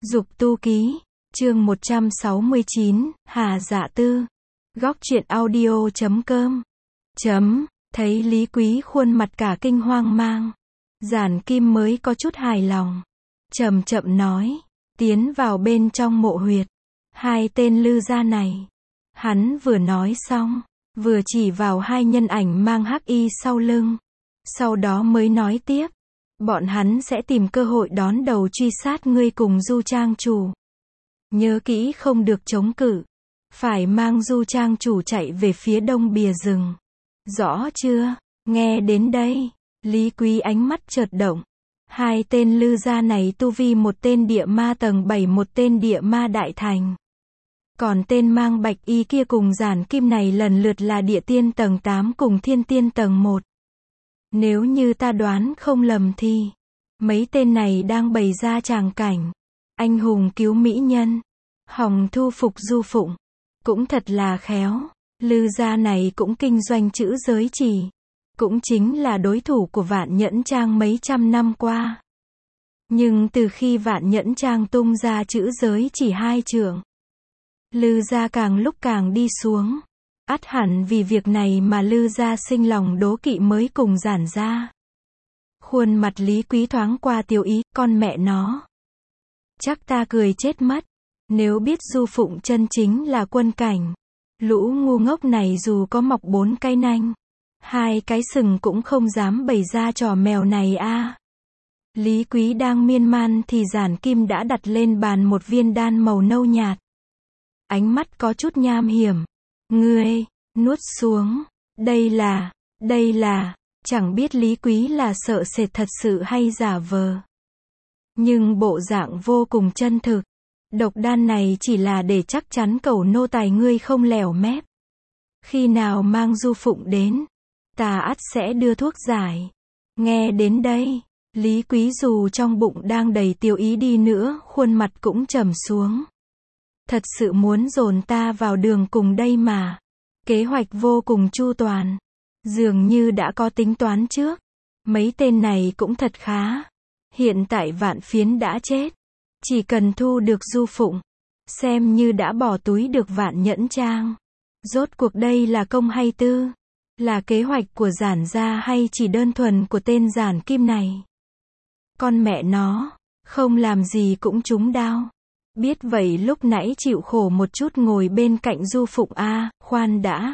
Dục tu ký, chương 169, Hà Dạ Tư. Góc truyện audio.com. Thấy Lý Quý khuôn mặt cả kinh hoang mang. Giản Kim mới có chút hài lòng. Chậm chậm nói, tiến vào bên trong mộ huyệt. Hai tên Lư gia này. Hắn vừa nói xong, vừa chỉ vào hai nhân ảnh mang hắc y sau lưng. Sau đó mới nói tiếp. Bọn hắn sẽ tìm cơ hội đón đầu truy sát ngươi cùng Du Trang chủ. Nhớ kỹ không được chống cự. Phải mang Du Trang chủ chạy về phía đông bìa rừng. Rõ chưa? Nghe đến đây, Lý Quý ánh mắt chợt động. Hai tên Lư gia này tu vi một tên địa ma tầng 7, một tên địa ma đại thành. Còn tên mang bạch y kia cùng Giản Kim này lần lượt là địa tiên tầng 8 cùng thiên tiên tầng 1. Nếu như ta đoán không lầm thì, mấy tên này đang bày ra tràng cảnh. Anh hùng cứu mỹ nhân, hòng thu phục Du Phụng. Cũng thật là khéo. Lư gia này cũng kinh doanh chữ giới chỉ. Cũng chính là đối thủ của Vạn Nhẫn Trang mấy trăm năm qua. Nhưng từ khi Vạn Nhẫn Trang tung ra chữ giới chỉ 2 trượng, Lư gia càng lúc càng đi xuống. Ắt hẳn vì việc này mà Lư gia sinh lòng đố kỵ mới cùng Giản gia. Khuôn mặt Lý Quý thoáng qua tiêu ý, con mẹ nó. Chắc ta cười chết mất. Nếu biết Du Phụng chân chính là quân cảnh, lũ ngu ngốc này dù có mọc 4 cái nanh, 2 cái sừng cũng không dám bày ra trò mèo này a. Lý Quý đang miên man thì Giản Kim đã đặt lên bàn một viên đan màu nâu nhạt. Ánh mắt có chút nham hiểm. Ngươi, nuốt xuống. Đây là, chẳng biết Lý Quý là sợ sệt thật sự hay giả vờ. Nhưng bộ dạng vô cùng chân thực. Độc đan này chỉ là để chắc chắn cẩu nô tài ngươi không lèo mép. Khi nào mang Du Phụng đến, ta ắt sẽ đưa thuốc giải. Nghe đến đây, Lý Quý dù trong bụng đang đầy tiêu ý đi nữa, khuôn mặt cũng trầm xuống. Thật sự muốn dồn ta vào đường cùng đây mà. Kế hoạch vô cùng chu toàn. Dường như đã có tính toán trước. Mấy tên này cũng thật khá. Hiện tại Vạn Phiến đã chết. Chỉ cần thu được Du Phụng, xem như đã bỏ túi được Vạn Nhẫn Trang. Rốt cuộc đây là công hay tư? Là kế hoạch của Giản gia hay chỉ đơn thuần của tên Giản Kim này? Con mẹ nó, không làm gì cũng trúng đao. Biết vậy lúc nãy chịu khổ một chút ngồi bên cạnh Du Phụng a, khoan đã.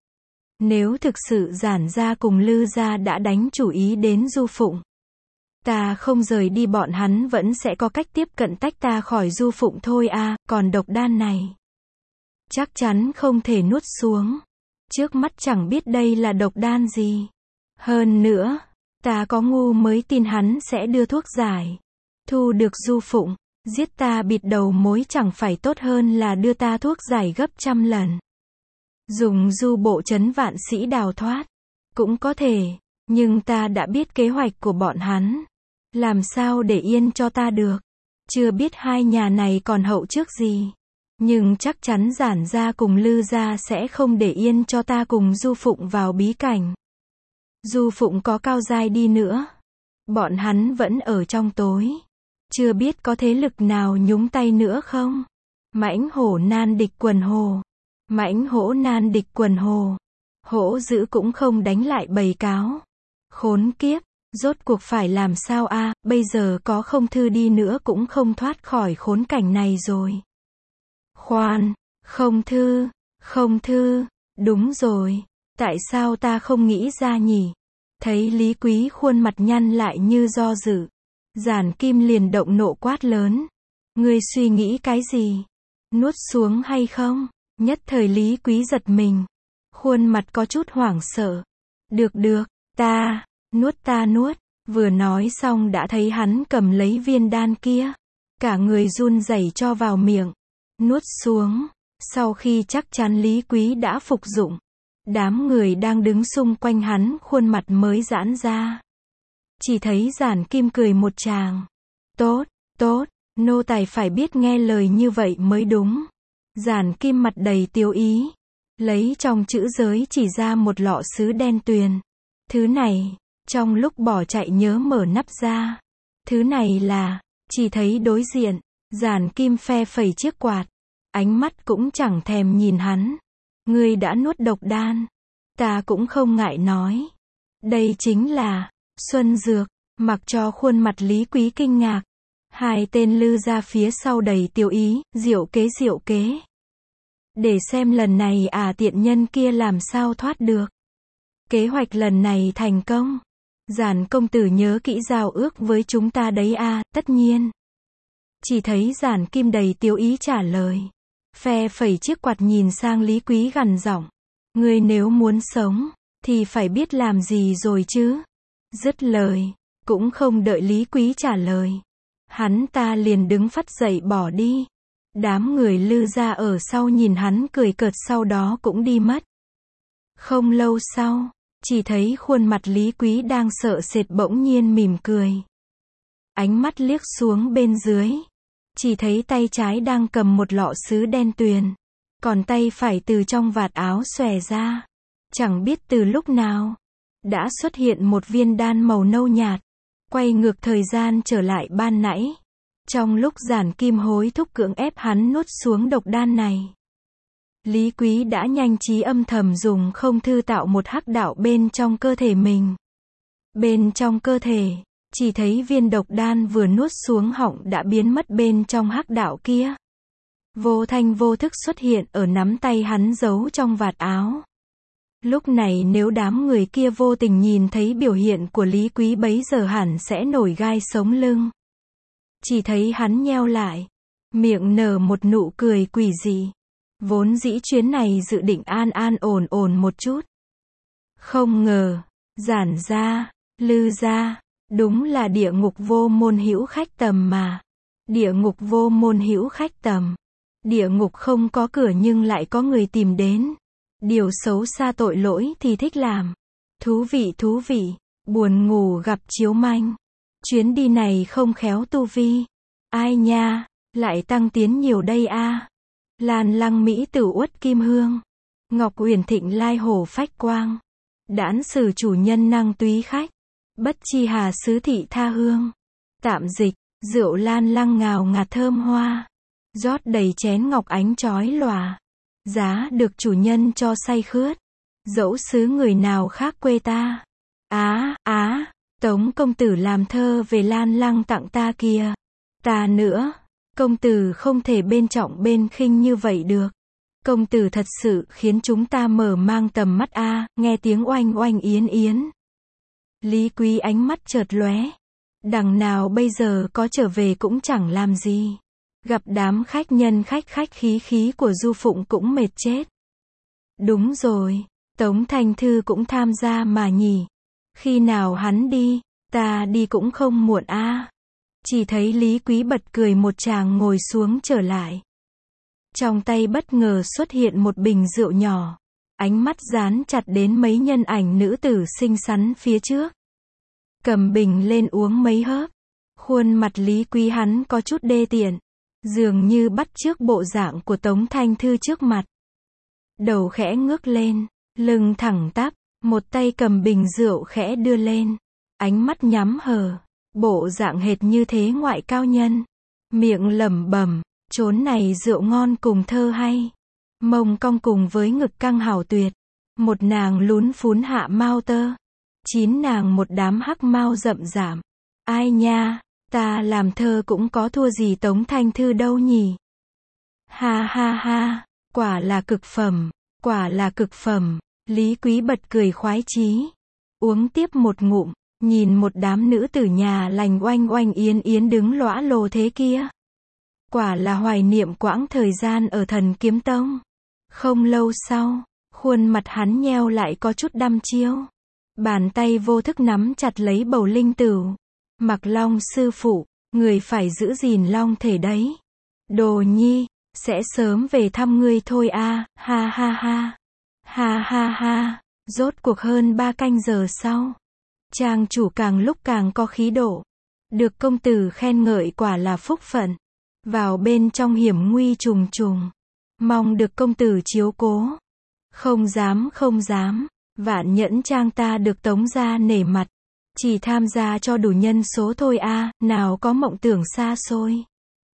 Nếu thực sự Giản gia cùng Lư gia đã đánh chủ ý đến Du Phụng, ta không rời đi bọn hắn vẫn sẽ có cách tiếp cận tách ta khỏi Du Phụng thôi a, còn độc đan này chắc chắn không thể nuốt xuống. Trước mắt chẳng biết đây là độc đan gì. Hơn nữa, ta có ngu mới tin hắn sẽ đưa thuốc giải. Thu được Du Phụng, giết ta bịt đầu mối chẳng phải tốt hơn là đưa ta thuốc giải gấp trăm lần. Dùng du bộ trấn vạn sĩ đào thoát. Cũng có thể, nhưng ta đã biết kế hoạch của bọn hắn. Làm sao để yên cho ta được. Chưa biết hai nhà này còn hậu trước gì. Nhưng chắc chắn Giản gia cùng Lư gia sẽ không để yên cho ta cùng Du Phụng vào bí cảnh. Du Phụng có cao giai đi nữa, bọn hắn vẫn ở trong tối. Chưa biết có thế lực nào nhúng tay nữa không? Mãnh hổ nan địch quần hồ. Mãnh hổ nan địch quần hồ. Hổ dữ cũng không đánh lại bầy cáo. Khốn kiếp, rốt cuộc phải làm sao a? Bây giờ có không thư đi nữa cũng không thoát khỏi khốn cảnh này rồi. Khoan, không thư, đúng rồi. Tại sao ta không nghĩ ra nhỉ? Thấy Lý Quý khuôn mặt nhăn lại như do dự. Giản Kim liền động nộ quát lớn. Ngươi suy nghĩ cái gì? Nuốt xuống hay không? Nhất thời Lý Quý giật mình. Khuôn mặt có chút hoảng sợ. Được, ta nuốt. Vừa nói xong đã thấy hắn cầm lấy viên đan kia. Cả người run rẩy cho vào miệng. Nuốt xuống. Sau khi chắc chắn Lý Quý đã phục dụng, đám người đang đứng xung quanh hắn khuôn mặt mới giãn ra. Chỉ thấy Giản Kim cười một tràng. Tốt, nô tài phải biết nghe lời như vậy mới đúng. Giản Kim mặt đầy tiêu ý. Lấy trong chữ giới chỉ ra một lọ sứ đen tuyền. Thứ này, trong lúc bỏ chạy nhớ mở nắp ra. Thứ này là, chỉ thấy đối diện, Giản Kim phe phẩy chiếc quạt, ánh mắt cũng chẳng thèm nhìn hắn. Ngươi đã nuốt độc đan. Ta cũng không ngại nói. Đây chính là xuân dược. Mặc cho khuôn mặt Lý Quý kinh ngạc. Hai tên lư ra phía sau đầy tiêu ý, diệu kế. Để xem lần này tiện nhân kia làm sao thoát được. Kế hoạch lần này thành công. Giản công tử nhớ kỹ giao ước với chúng ta đấy tất nhiên. Chỉ thấy Giản Kim đầy tiêu ý trả lời. Phe phẩy chiếc quạt nhìn sang Lý Quý gằn giọng. Ngươi nếu muốn sống, thì phải biết làm gì rồi chứ. Dứt lời, cũng không đợi Lý Quý trả lời. Hắn ta liền đứng phắt dậy bỏ đi. Đám người lư ra ở sau nhìn hắn cười cợt sau đó cũng đi mất. Không lâu sau, chỉ thấy khuôn mặt Lý Quý đang sợ sệt bỗng nhiên mỉm cười. Ánh mắt liếc xuống bên dưới. Chỉ thấy tay trái đang cầm một lọ sứ đen tuyền. Còn tay phải từ trong vạt áo xòe ra. Chẳng biết từ lúc nào, đã xuất hiện một viên đan màu nâu nhạt. Quay ngược thời gian trở lại ban nãy. Trong lúc Giản Kim hối thúc cưỡng ép hắn nuốt xuống độc đan này. Lý Quý đã nhanh trí âm thầm dùng không thư tạo một hắc đạo bên trong cơ thể mình. Bên trong cơ thể, chỉ thấy viên độc đan vừa nuốt xuống họng đã biến mất bên trong hắc đạo kia. Vô thanh vô thức xuất hiện ở nắm tay hắn giấu trong vạt áo. Lúc này nếu đám người kia vô tình nhìn thấy biểu hiện của Lý Quý bấy giờ hẳn sẽ nổi gai sống lưng. Chỉ thấy hắn nheo lại, miệng nở một nụ cười quỷ dị. Vốn dĩ chuyến này dự định an ổn một chút. Không ngờ, Giản gia, Lư gia, đúng là địa ngục vô môn hữu khách tầm mà. Địa ngục vô môn hữu khách tầm. Địa ngục không có cửa nhưng lại có người tìm đến. Điều xấu xa tội lỗi thì thích làm. Thú vị, buồn ngủ gặp chiếu manh. Chuyến đi này không khéo tu vi. Ai nha, lại tăng tiến nhiều đây Lan Lăng Mỹ Tử Uất Kim Hương. Ngọc Uyển Thịnh Lai Hổ Phách Quang. Đãn sử chủ nhân năng túy khách. Bất chi hà sứ thị tha hương. Tạm dịch, rượu Lan Lăng ngào ngạt thơm hoa. Rót đầy chén ngọc ánh chói lòa. Giá được chủ nhân cho say khướt. Dẫu xứ người nào khác quê ta. Tống công tử làm thơ về Lan Lăng tặng ta kìa. Ta nữa. Công tử không thể bên trọng bên khinh như vậy được. Công tử thật sự khiến chúng ta mở mang tầm mắt nghe tiếng oanh oanh yến yến. Lý Quý ánh mắt chợt lóe. Đằng nào bây giờ có trở về cũng chẳng làm gì. Gặp đám khách nhân khách khí của Du Phụng cũng mệt chết. Đúng rồi, Tống Thanh Thư cũng tham gia mà nhỉ. Khi nào hắn đi, ta đi cũng không muộn Chỉ thấy Lý Quý bật cười một tràng ngồi xuống trở lại. Trong tay bất ngờ xuất hiện một bình rượu nhỏ. Ánh mắt dán chặt đến mấy nhân ảnh nữ tử xinh xắn phía trước. Cầm bình lên uống mấy hớp. Khuôn mặt Lý Quý hắn có chút đê tiện. Dường như bắt chước bộ dạng của Tống Thanh Thư trước mặt. Đầu khẽ ngước lên, lưng thẳng tắp, một tay cầm bình rượu khẽ đưa lên. Ánh mắt nhắm hờ, bộ dạng hệt như thế ngoại cao nhân. Miệng lẩm bẩm, chốn này rượu ngon cùng thơ hay. Mông cong cùng với ngực căng hảo tuyệt. Một nàng lún phún hạ mao tơ. 9 nàng một đám hắc mao rậm rạp. Ai nha, ta làm thơ cũng có thua gì Tống Thanh Thư đâu nhỉ. Ha, quả là cực phẩm. Lý Quý bật cười khoái chí. Uống tiếp một ngụm, nhìn một đám nữ tử nhà lành oanh oanh yến yến đứng lõa lồ thế kia. Quả là hoài niệm quãng thời gian ở Thần Kiếm Tông. Không lâu sau, khuôn mặt hắn nheo lại có chút đăm chiêu. Bàn tay vô thức nắm chặt lấy bầu linh tửu. Mặc Long sư phụ, người phải giữ gìn long thể đấy. Đồ nhi, sẽ sớm về thăm ngươi thôi ha. Rốt cuộc hơn 3 canh giờ sau. Trang chủ càng lúc càng có khí độ. Được công tử khen ngợi quả là phúc phận. Vào bên trong hiểm nguy trùng trùng. Mong được công tử chiếu cố. Không dám. Vạn Nhẫn Trang ta được Tống gia nể mặt. Chỉ tham gia cho đủ nhân số thôi nào có mộng tưởng xa xôi.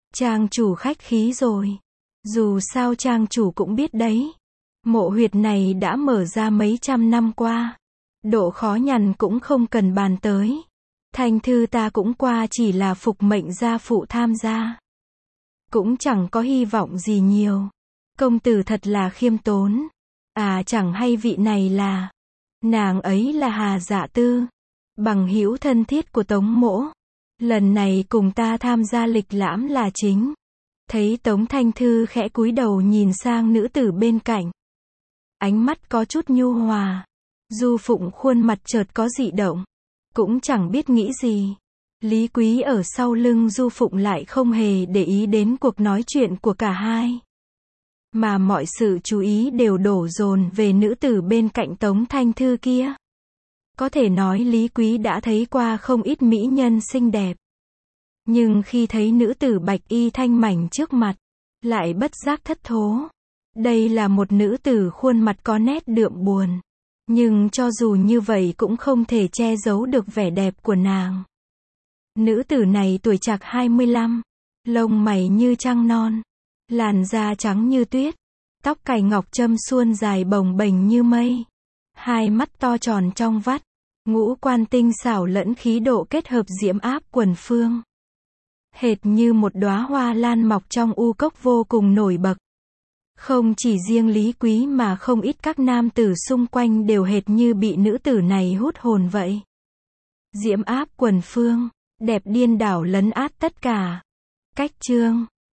Trang chủ khách khí rồi. Dù sao trang chủ cũng biết đấy. Mộ huyệt này đã mở ra mấy trăm năm qua. Độ khó nhằn cũng không cần bàn tới. Thanh thư ta cũng qua chỉ là phục mệnh gia phụ tham gia. Cũng chẳng có hy vọng gì nhiều. Công tử thật là khiêm tốn. À chẳng hay vị này là. Nàng ấy là Hà Dạ Tư. Bằng hữu thân thiết của Tống mỗ. Lần này cùng ta tham gia lịch lãm là chính. Thấy Tống Thanh Thư khẽ cúi đầu nhìn sang nữ tử bên cạnh. Ánh mắt có chút nhu hòa. Du Phụng khuôn mặt chợt có dị động. Cũng chẳng biết nghĩ gì. Lý Quý ở sau lưng Du Phụng lại không hề để ý đến cuộc nói chuyện của cả hai. Mà mọi sự chú ý đều đổ dồn về nữ tử bên cạnh Tống Thanh Thư kia. Có thể nói Lý Quý đã thấy qua không ít mỹ nhân xinh đẹp. Nhưng khi thấy nữ tử bạch y thanh mảnh trước mặt, lại bất giác thất thố. Đây là một nữ tử khuôn mặt có nét đượm buồn. Nhưng cho dù như vậy cũng không thể che giấu được vẻ đẹp của nàng. Nữ tử này tuổi trạc 25, lông mày như trăng non, làn da trắng như tuyết, tóc cài ngọc châm suôn dài bồng bềnh như mây, hai mắt to tròn trong vắt, ngũ quan tinh xảo lẫn khí độ kết hợp diễm áp quần phương. Hệt như một đóa hoa lan mọc trong u cốc vô cùng nổi bật. Không chỉ riêng Lý Quý mà không ít các nam tử xung quanh đều hệt như bị nữ tử này hút hồn vậy. Diễm áp quần phương, đẹp điên đảo lấn át tất cả. Cách chương